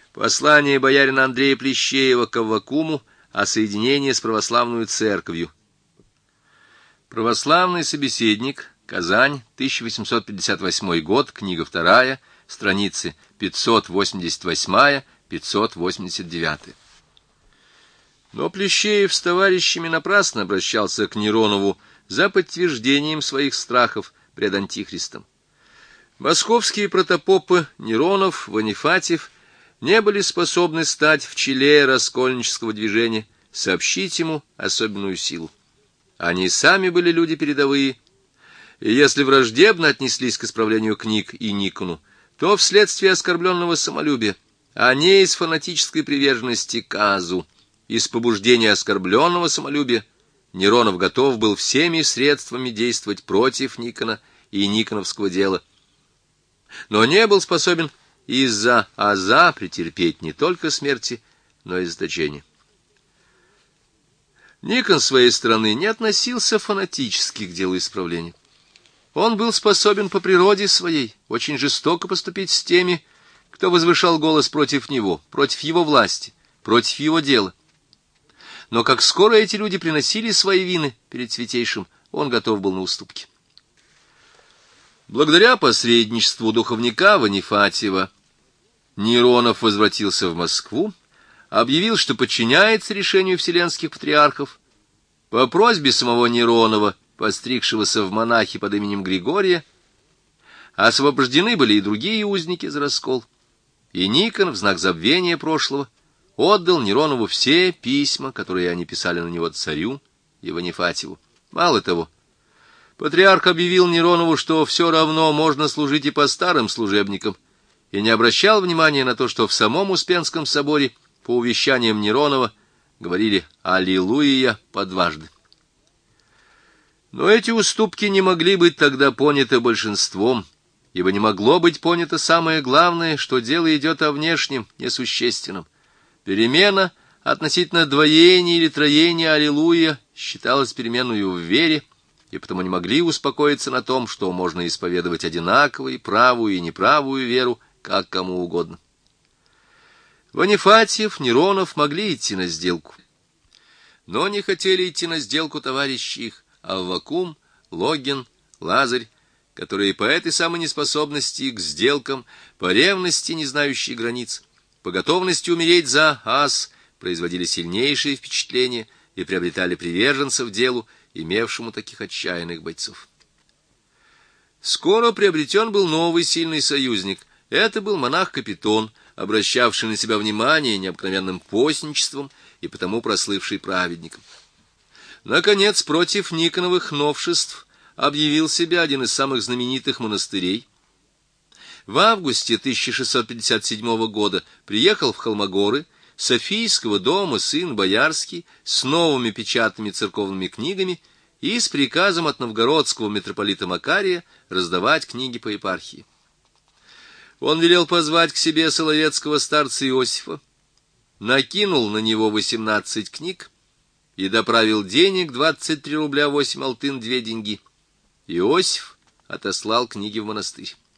послание боярина Андрея Плещеева к Аввакуму о соединении с православной церковью. Православный собеседник. Казань, 1858 год, книга 2, страницы 588-589. Но Плещеев с товарищами напрасно обращался к Неронову за подтверждением своих страхов пред Антихристом. Московские протопопы Неронов, Ванифатьев не были способны стать в челе раскольнического движения, сообщить ему особенную силу. Они сами были люди передовые, и если враждебно отнеслись к исправлению книг и Никону, то вследствие оскорбленного самолюбия, а не из фанатической приверженности к Азу. Из побуждения оскорбленного самолюбия Неронов готов был всеми средствами действовать против Никона и никоновского дела, но не был способен из-за Аза претерпеть не только смерти, но и заточения. Никон с своей стороны не относился фанатически к делу исправления. Он был способен по природе своей очень жестоко поступить с теми, кто возвышал голос против него, против его власти, против его дела. Но как скоро эти люди приносили свои вины перед Святейшим, он готов был на уступки. Благодаря посредничеству духовника Ванифатьева Неронов возвратился в Москву, объявил, что подчиняется решению вселенских патриархов. По просьбе самого Неронова, постригшегося в монахи под именем Григория, освобождены были и другие узники за раскол, и Никон в знак забвения прошлого отдал Неронову все письма, которые они писали на него царю и Ванифатьеву. Мало того, патриарх объявил Неронову, что все равно можно служить и по старым служебникам, и не обращал внимания на то, что в самом Успенском соборе по увещаниям Неронова говорили «Аллилуйя» по дважды. Но эти уступки не могли быть тогда поняты большинством, ибо не могло быть понято самое главное, что дело идет о внешнем, несущественном. Перемена относительно двоения или троения «Аллилуйя» считалась переменную в вере, и потому не могли успокоиться на том, что можно исповедовать одинаково и правую и неправую веру, как кому угодно. Ванифатьев, Неронов могли идти на сделку, но не хотели идти на сделку товарищи их Аввакум, Логин, Лазарь, которые по этой самой неспособности к сделкам, по ревности, не знающей границ, по готовности умереть за ас, производили сильнейшее впечатление и приобретали приверженцев делу, имевшему таких отчаянных бойцов. Скоро приобретен был новый сильный союзник. Это был монах Капитон, обращавший на себя внимание необыкновенным постничеством и потому прослывший праведником. Наконец, против Никоновых новшеств объявил себя один из самых знаменитых монастырей. В августе 1657 года приехал в Холмогоры Софийского дома сын Боярский с новыми печатными церковными книгами и с приказом от новгородского митрополита Макария раздавать книги по епархии. Он велел позвать к себе соловецкого старца Иосифа, накинул на него 18 книг и доправил денег 23 рубля 8 алтын 2 деньги. Иосиф отослал книги в монастырь.